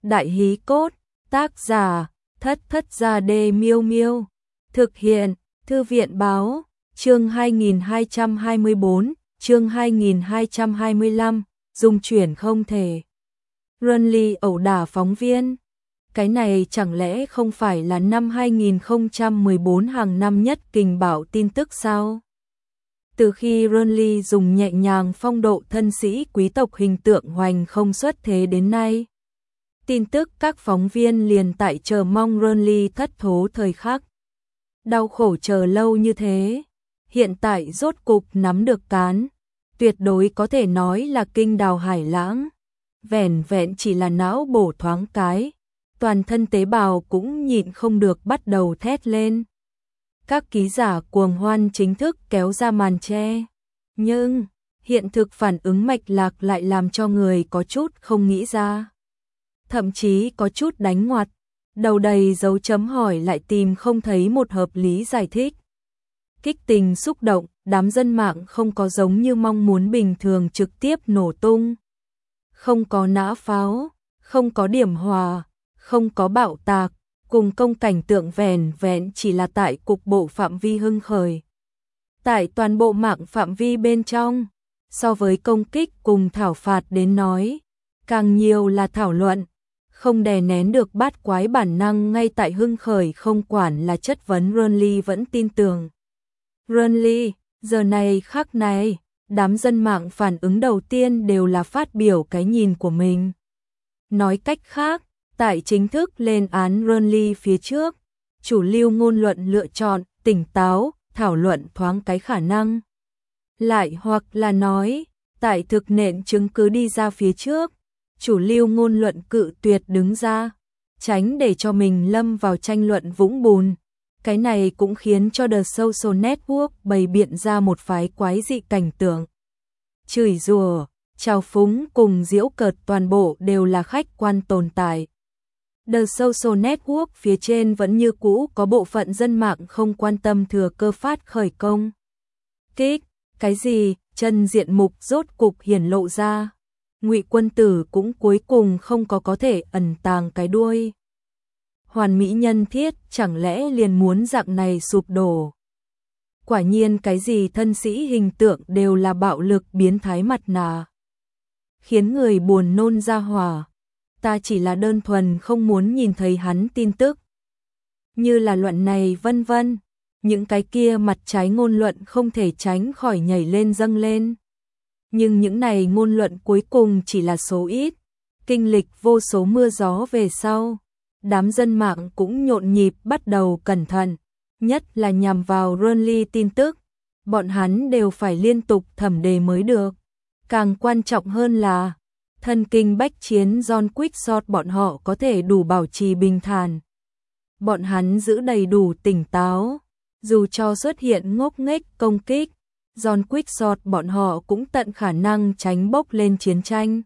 Đại hí cốt, tác giả, Thất Thất Gia Đê Miêu Miêu. Thực hiện, Thư viện báo, chương 2224, chương 2225, dung chuyển không thể. Runly ẩu đả phóng viên. Cái này chẳng lẽ không phải là năm 2014 hàng năm nhất kình bạo tin tức sao? Từ khi Runly dùng nhẹ nhàng phong độ thân sĩ quý tộc hình tượng hoành không xuất thế đến nay, tin tức các phóng viên liền tại chờ mong Runly thất thố thời khắc. Đau khổ chờ lâu như thế, hiện tại rốt cục nắm được cán, tuyệt đối có thể nói là kinh đào hải lãng. Vẻn vẹn chỉ là não bổ thoáng cái, toàn thân tế bào cũng nhịn không được bắt đầu thét lên. Các ký giả cuồng hoan chính thức kéo ra màn che, nhưng hiện thực phản ứng mạch lạc lại làm cho người có chút không nghĩ ra. Thậm chí có chút đánh ngoặt, đầu đầy dấu chấm hỏi lại tìm không thấy một hợp lý giải thích. Kích tình xúc động, đám dân mạng không có giống như mong muốn bình thường trực tiếp nổ tung. Không có nã pháo, không có điểm hòa, không có bạo tạc, cùng công cảnh tượng vẻn vẹn chỉ là tại cục bộ phạm vi hưng khởi. Tại toàn bộ mạng phạm vi bên trong, so với công kích cùng thảo phạt đến nói, càng nhiều là thảo luận, không đè nén được bát quái bản năng ngay tại hưng khởi không quản là chất vấn Runly vẫn tin tưởng. Runly, giờ này khắc này, đám dân mạng phản ứng đầu tiên đều là phát biểu cái nhìn của mình. Nói cách khác, tại chính thức lên án Runly phía trước, chủ lưu ngôn luận lựa chọn tỉnh táo, thảo luận thoáng cái khả năng. Lại hoặc là nói, tại thực nện chứng cứ đi ra phía trước, chủ lưu ngôn luận cự tuyệt đứng ra, tránh để cho mình lâm vào tranh luận vũng bùn. Cái này cũng khiến cho The Social Network bày biện ra một phái quái dị cảnh tượng. Chửi rủa, trào phúng cùng giễu cợt toàn bộ đều là khách quan tồn tại. The Social Network phía trên vẫn như cũ có bộ phận dân mạng không quan tâm thừa cơ phát khởi công kích. Cái gì, chân diện mục rốt cục hiển lộ ra. Ngụy Quân Tử cũng cuối cùng không có thể ẩn tàng cái đuôi. Hoàn mỹ nhân thiết chẳng lẽ liền muốn dạng này sụp đổ. Quả nhiên cái gì thân sĩ hình tượng đều là bạo lực biến thái mặt nạ. Khiến người buồn nôn ra hỏa. Ta chỉ là đơn thuần không muốn nhìn thấy hắn tin tức. Như là luận này vân vân. Những cái kia mặt trái ngôn luận không thể tránh khỏi nhảy lên dâng lên. Nhưng những này ngôn luận cuối cùng chỉ là số ít. Kinh lịch vô số mưa gió về sau. Đám dân mạng cũng nhộn nhịp bắt đầu cẩn thận. Nhất là nhằm vào Runly tin tức. Bọn hắn đều phải liên tục thẩm đề mới được. Càng quan trọng hơn là thân kinh bách chiến John Quixote bọn họ có thể đủ bảo trì bình thản. Bọn hắn giữ đầy đủ tỉnh táo. Dù cho xuất hiện ngốc nghếch công kích, John Quixote bọn họ cũng tận khả năng tránh bốc lên chiến tranh.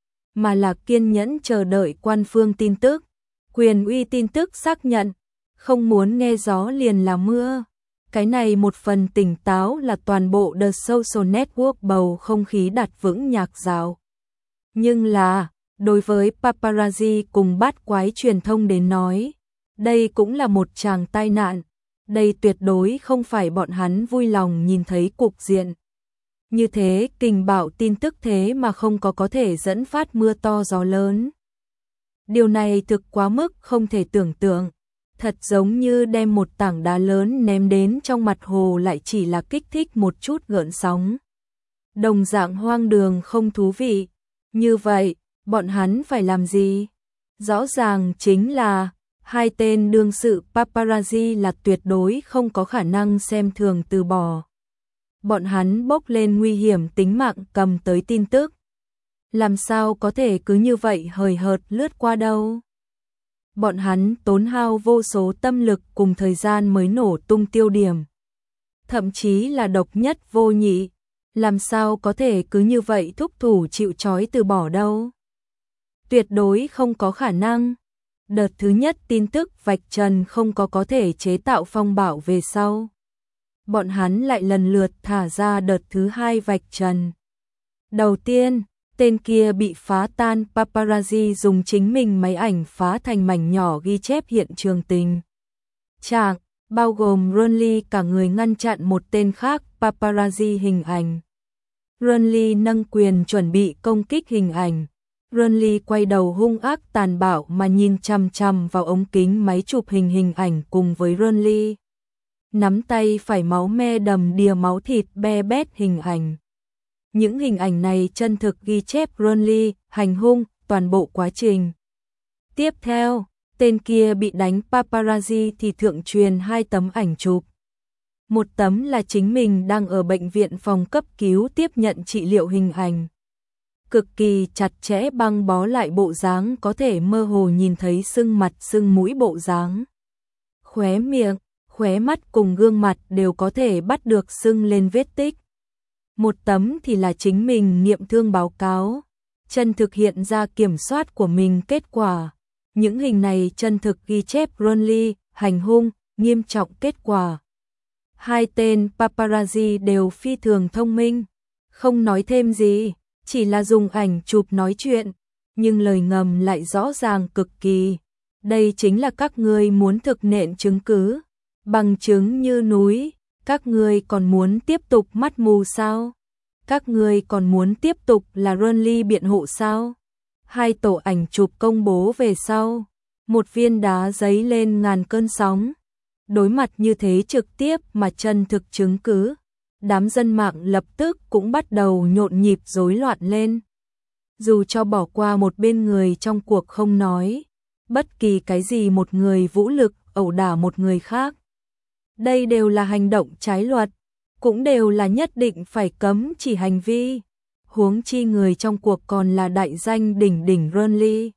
Mà là kiên nhẫn chờ đợi quan phương tin tức. Quyền uy tin tức xác nhận. Không muốn nghe gió liền là mưa. Cái này một phần tỉnh táo là toàn bộ The Social Network bầu không khí đặt vững nhạc dạo. Nhưng là, đối với paparazzi cùng bát quái truyền thông đến nói, đây cũng là một tràng tai nạn. Đây tuyệt đối không phải bọn hắn vui lòng nhìn thấy cục diện. Như thế kình bạo tin tức thế mà không có thể dẫn phát mưa to gió lớn. Điều này thực quá mức không thể tưởng tượng. Thật giống như đem một tảng đá lớn ném đến trong mặt hồ lại chỉ là kích thích một chút gợn sóng. Đồng dạng hoang đường không thú vị. Như vậy, bọn hắn phải làm gì? Rõ ràng chính là hai tên đương sự paparazzi là tuyệt đối không có khả năng xem thường từ bỏ. Bọn hắn bốc lên nguy hiểm tính mạng cầm tới tin tức. Làm sao có thể cứ như vậy hời hợt lướt qua đâu? Bọn hắn tốn hao vô số tâm lực cùng thời gian mới nổ tung tiêu điểm. Thậm chí là độc nhất vô nhị. Làm sao có thể cứ như vậy thúc thủ chịu trói từ bỏ đâu? Tuyệt đối không có khả năng. Đợt thứ nhất tin tức vạch trần không có thể chế tạo phong bạo về sau. Bọn hắn lại lần lượt thả ra đợt thứ hai vạch trần. Đầu tiên, Tên kia bị phá tan, paparazzi dùng chính mình máy ảnh phá thành mảnh nhỏ ghi chép hiện trường tình trạng, bao gồm Ronly cả người ngăn chặn một tên khác paparazzi hình ảnh. Ronly nâng quyền chuẩn bị công kích hình ảnh. Ronly quay đầu hung ác tàn bạo mà nhìn chằm chằm vào ống kính máy chụp hình ảnh cùng với Ronly. Nắm tay phải máu me đầm đìa máu thịt be bét hình ảnh. Những hình ảnh này chân thực ghi chép Ronly hành hung toàn bộ quá trình. Tiếp theo, tên kia bị đánh paparazzi thì thượng truyền 2 tấm ảnh chụp. Một tấm là chính mình đang ở bệnh viện phòng cấp cứu tiếp nhận trị liệu hình ảnh. Cực kỳ chặt chẽ băng bó lại bộ dáng có thể mơ hồ nhìn thấy sưng mặt sưng mũi bộ dáng. Khóe miệng, khóe mắt cùng gương mặt đều có thể bắt được sưng lên vết tích. Một tấm thì là chính mình nghiệm thương báo cáo, chân thực hiện ra kiểm soát của mình kết quả. Những hình này chân thực ghi chép Ronly hành hung nghiêm trọng kết quả. 2 tên paparazzi đều phi thường thông minh, không nói thêm gì, chỉ là dùng ảnh chụp nói chuyện, nhưng lời ngầm lại rõ ràng cực kỳ. Đây chính là các ngươi muốn thực nện chứng cứ, bằng chứng như núi, các ngươi còn muốn tiếp tục mắt mù sao? Các ngươi còn muốn tiếp tục là Ronly biện hộ sao? 2 tổ ảnh chụp công bố về sau, một viên đá giấy lên ngàn cơn sóng. Đối mặt như thế trực tiếp mà chân thực chứng cứ, đám dân mạng lập tức cũng bắt đầu nhộn nhịp rối loạn lên. Dù cho bỏ qua một bên người trong cuộc không nói, bất kỳ cái gì một người vũ lực ẩu đả một người khác, đây đều là hành động trái luật, cũng đều là nhất định phải cấm chỉ hành vi. Huống chi người trong cuộc còn là đại danh đỉnh đỉnh Ronly.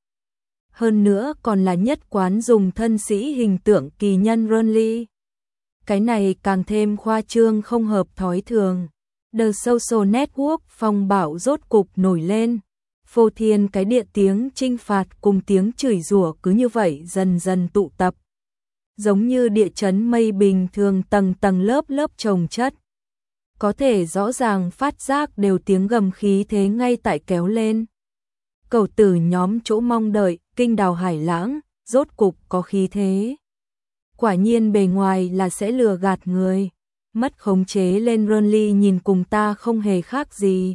Hơn nữa còn là nhất quán dùng thân sĩ hình tượng kỳ nhân Ronly. Cái này càng thêm khoa trương không hợp thói thường. The Social Network phong bạo rốt cục nổi lên. Phô thiên cái địa tiếng trinh phạt cùng tiếng chửi rủa cứ như vậy dần dần tụ tập. Giống như địa chấn mây bình thường tầng tầng lớp lớp chồng chất. Có thể rõ ràng phát giác đều tiếng gầm khí thế ngay tại kéo lên. Cầu tử nhóm chỗ mong đợi, kinh đào hải lãng, rốt cục có khí thế. Quả nhiên bề ngoài là sẽ lừa gạt người. Mất khống chế lên Ronly nhìn cùng ta không hề khác gì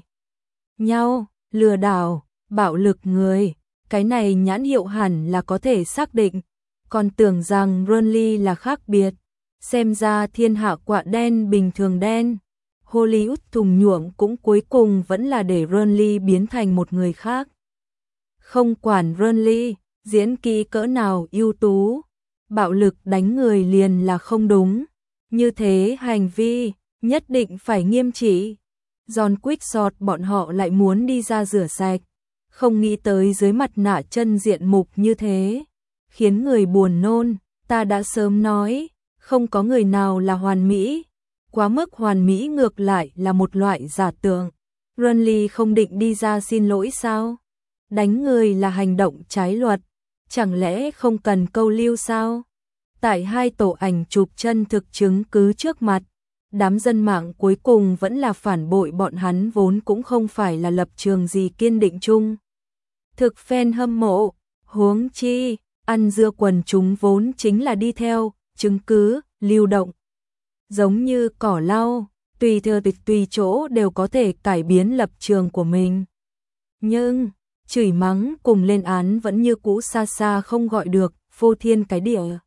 nhau, lừa đảo, bạo lực người. Cái này nhãn hiệu hẳn là có thể xác định. Còn tưởng rằng Ronly là khác biệt. Xem ra thiên hạ quạ đen bình thường đen. Hollywood thùng nhuộm cũng cuối cùng vẫn là để Ronly biến thành một người khác. Không quản Ronly diễn kỹ cỡ nào ưu tú, bạo lực đánh người liền là không đúng. Như thế hành vi nhất định phải nghiêm trị. John Quickshot bọn họ lại muốn đi ra rửa sạch, không nghĩ tới dưới mặt nạ chân diện mục như thế, khiến người buồn nôn. Ta đã sớm nói, không có người nào là hoàn mỹ. Quá mức hoàn mỹ ngược lại là một loại giả tưởng. Ronly không định đi ra xin lỗi sao? Đánh người là hành động trái luật, chẳng lẽ không cần câu lưu sao? Tại 2 tổ ảnh chụp chân thực chứng cứ trước mặt, đám dân mạng cuối cùng vẫn là phản bội bọn hắn vốn cũng không phải là lập trường gì kiên định chung. Thực fan hâm mộ, huống chi, ăn dưa quần chúng vốn chính là đi theo, chứng cứ, lưu động. Giống như cỏ lau, tùy thừa tùy chỗ đều có thể cải biến lập trường của mình. Nhưng, chửi mắng cùng lên án vẫn như cũ xa xa không gọi được, phô thiên cái địa.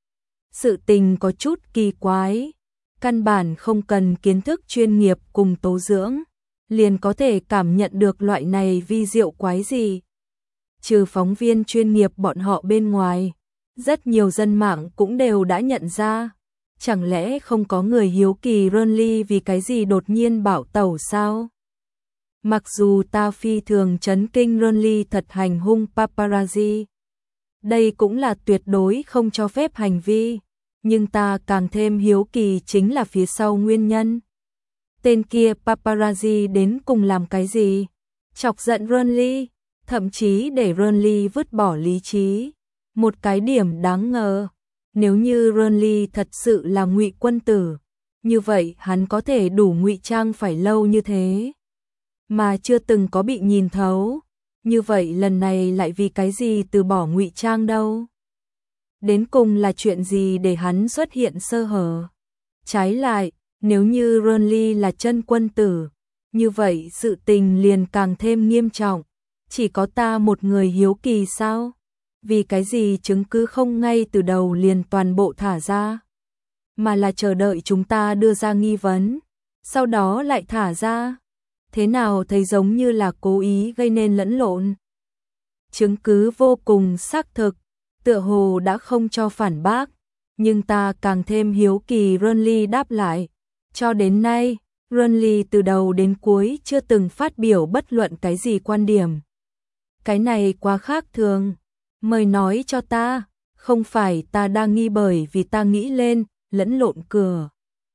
Sự tình có chút kỳ quái, căn bản không cần kiến thức chuyên nghiệp cùng tố dưỡng, liền có thể cảm nhận được loại này vi diệu quái gì. Trừ phóng viên chuyên nghiệp bọn họ bên ngoài, rất nhiều dân mạng cũng đều đã nhận ra. Chẳng lẽ không có người hiếu kỳ Ronly vì cái gì đột nhiên bảo tẩu sao? Mặc dù ta phi thường chấn kinh Ronly thật hành hung paparazzi, đây cũng là tuyệt đối không cho phép hành vi, nhưng ta càng thêm hiếu kỳ chính là phía sau nguyên nhân. Tên kia paparazzi đến cùng làm cái gì? Chọc giận Ronly, thậm chí để Ronly vứt bỏ lý trí. Một cái điểm đáng ngờ. Nếu như Ronly thật sự là ngụy quân tử, như vậy hắn có thể đủ ngụy trang phải lâu như thế. mà chưa từng có bị nhìn thấu. Như vậy lần này lại vì cái gì từ bỏ ngụy trang đâu? Đến cùng là chuyện gì để hắn xuất hiện sơ hở? Trái lại, nếu như Renly là chân quân tử, như vậy sự tình liền càng thêm nghiêm trọng. Chỉ có ta một người hiếu kỳ sao? Vì cái gì chứng cứ không ngay từ đầu liền toàn bộ thả ra? Mà là chờ đợi chúng ta đưa ra nghi vấn, sau đó lại thả ra. Thế nào thấy giống như là cố ý gây nên lẫn lộn. Chứng cứ vô cùng xác thực, tựa hồ đã không cho phản bác, nhưng ta càng thêm hiếu kỳ. Renly đáp lại, cho đến nay, Renly từ đầu đến cuối chưa từng phát biểu bất luận cái gì quan điểm. Cái này quá khác thường, mời nói cho ta, không phải ta đang nghi bởi vì ta nghĩ lên, lẫn lộn cửa.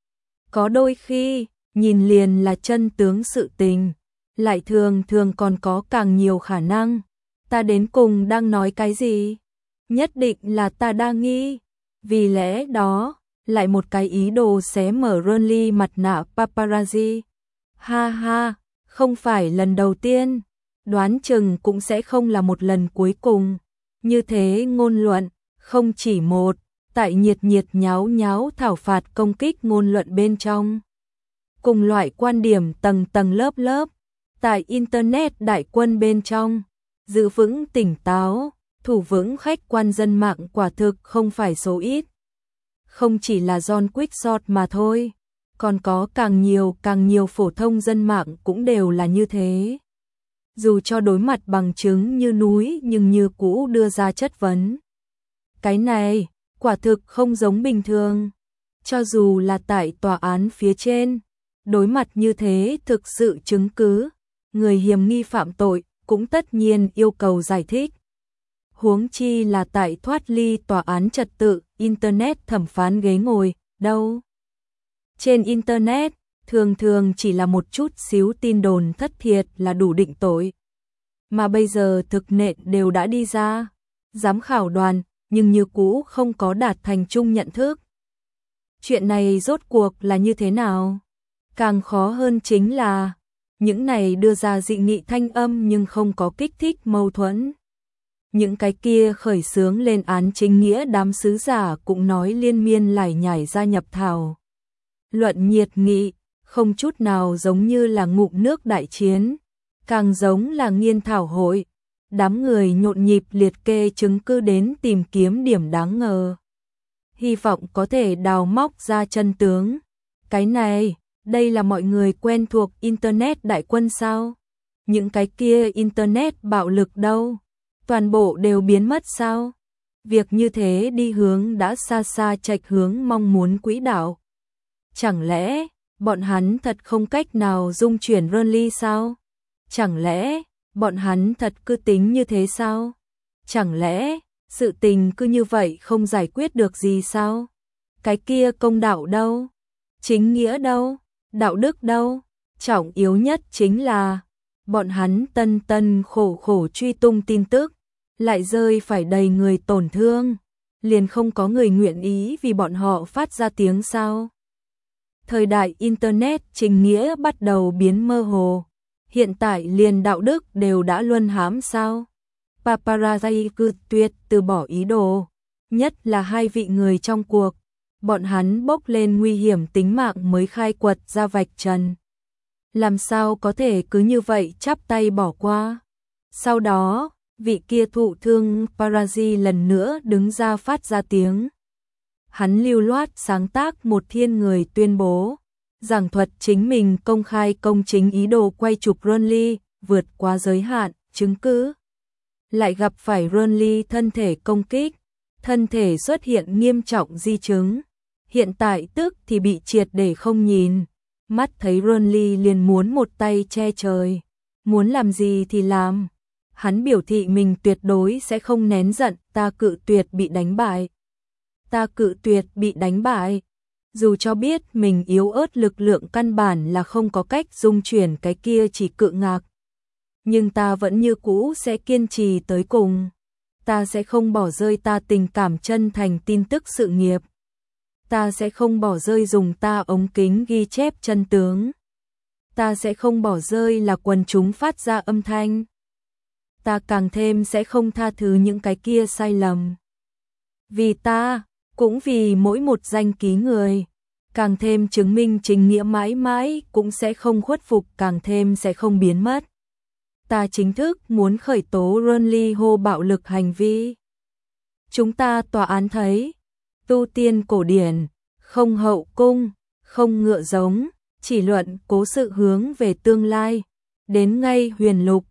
Có đôi khi, nhìn liền là chân tướng sự tình, lại thường thường còn có càng nhiều khả năng. Ta đến cùng đang nói cái gì? Nhất định là ta đang nghi. Vì lẽ đó, lại một cái ý đồ xé mở Renly mặt nạ paparazzi. Ha ha, không phải lần đầu tiên, đoán chừng cũng sẽ không là một lần cuối cùng. Như thế ngôn luận, không chỉ một, tại nhiệt nháo nháo thảo phạt công kích ngôn luận bên trong. Cùng loại quan điểm tầng tầng lớp lớp, tại Internet đại quân bên trong, giữ vững tỉnh táo, thủ vững khách quan dân mạng quả thực không phải số ít. Không chỉ là John Quixote mà thôi, còn có càng nhiều phổ thông dân mạng cũng đều là như thế. Dù cho đối mặt bằng chứng như núi nhưng như cũ đưa ra chất vấn. Cái này, quả thực không giống bình thường. Cho dù là tại tòa án phía trên, đối mặt như thế thực sự chứng cứ, người hiểm nghi phạm tội cũng tất nhiên yêu cầu giải thích. Huống chi là tại thoát ly tòa án trật tự, Internet thẩm phán ghế ngồi, đâu. Trên Internet, thường thường chỉ là một chút xíu tin đồn thất thiệt là đủ định tội. Mà bây giờ thực nện đều đã đi ra, giám khảo đoàn, nhưng như cũ không có đạt thành chung nhận thức. Chuyện này rốt cuộc là như thế nào? Càng khó hơn chính là, những này đưa ra dị nghị thanh âm nhưng không có kích thích mâu thuẫn. Những cái kia khởi xướng lên án chính nghĩa đám sứ giả cũng nói liên miên lải nhải gia nhập thảo luận nhiệt nghị, không chút nào giống như là ngụm nước đại chiến, càng giống là nghiên thảo hội. Đám người nhộn nhịp liệt kê chứng cứ đến tìm kiếm điểm đáng ngờ, hy vọng có thể đào móc ra chân tướng. Cái này, đây là mọi người quen thuộc Internet đại quân sao? Những cái kia Internet bạo lực đâu? Toàn bộ đều biến mất sao? Việc như thế đi hướng đã xa xa chệch hướng mong muốn quỹ đạo. Chẳng lẽ, bọn hắn thật không cách nào dung chuyển Renly sao? Chẳng lẽ, bọn hắn thật cứ tính như thế sao? Chẳng lẽ, sự tình cứ như vậy không giải quyết được gì sao? Cái kia công đạo đâu? Chính nghĩa đâu? Đạo đức đâu? Trọng yếu nhất chính là, bọn hắn tân tân khổ khổ truy tung tin tức, lại rơi phải đầy người tổn thương, liền không có người nguyện ý vì bọn họ phát ra tiếng sao? Thời đại Internet chính nghĩa bắt đầu biến mơ hồ, hiện tại liền đạo đức đều đã luân hãm sao? Paparazzi cứ tuyệt từ bỏ ý đồ, nhất là hai vị người trong cuộc, bọn hắn bốc lên nguy hiểm tính mạng mới khai quật ra vạch trần. Làm sao có thể cứ như vậy chắp tay bỏ qua? Sau đó, vị kia thụ thương paparazzi lần nữa đứng ra phát ra tiếng. Hắn lưu loát sáng tác một thiên người tuyên bố, giảng thuật chính mình công khai công chính ý đồ quay chụp Renly, vượt quá giới hạn, chứng cứ. Lại gặp phải Renly thân thể công kích, thân thể xuất hiện nghiêm trọng di chứng. Hiện tại tức thì bị triệt để không nhìn, mắt thấy Renly liền muốn một tay che trời, muốn làm gì thì làm. Hắn biểu thị mình tuyệt đối sẽ không nén giận, ta cự tuyệt bị đánh bại. Ta cự tuyệt bị đánh bại. Dù cho biết mình yếu ớt lực lượng căn bản là không có cách dung chuyển cái kia chỉ cự ngạc. Nhưng ta vẫn như cũ sẽ kiên trì tới cùng. Ta sẽ không bỏ rơi ta tình cảm chân thành tin tức sự nghiệp. Ta sẽ không bỏ rơi dùng ta ống kính ghi chép chân tướng. ta sẽ không bỏ rơi là quần chúng phát ra âm thanh. Ta càng thêm sẽ không tha thứ những cái kia sai lầm. Vì ta, cũng vì mỗi một danh ký người, càng thêm chứng minh chính nghĩa mãi mãi cũng sẽ không khuất phục, càng thêm sẽ không biến mất. Ta chính thức muốn khởi tố Runly Ho bạo lực hành vi. Chúng ta tòa án thấy, tu tiên cổ điển, không hậu cung, không ngựa giống, chỉ luận cố sự hướng về tương lai. Đến ngay huyền lục,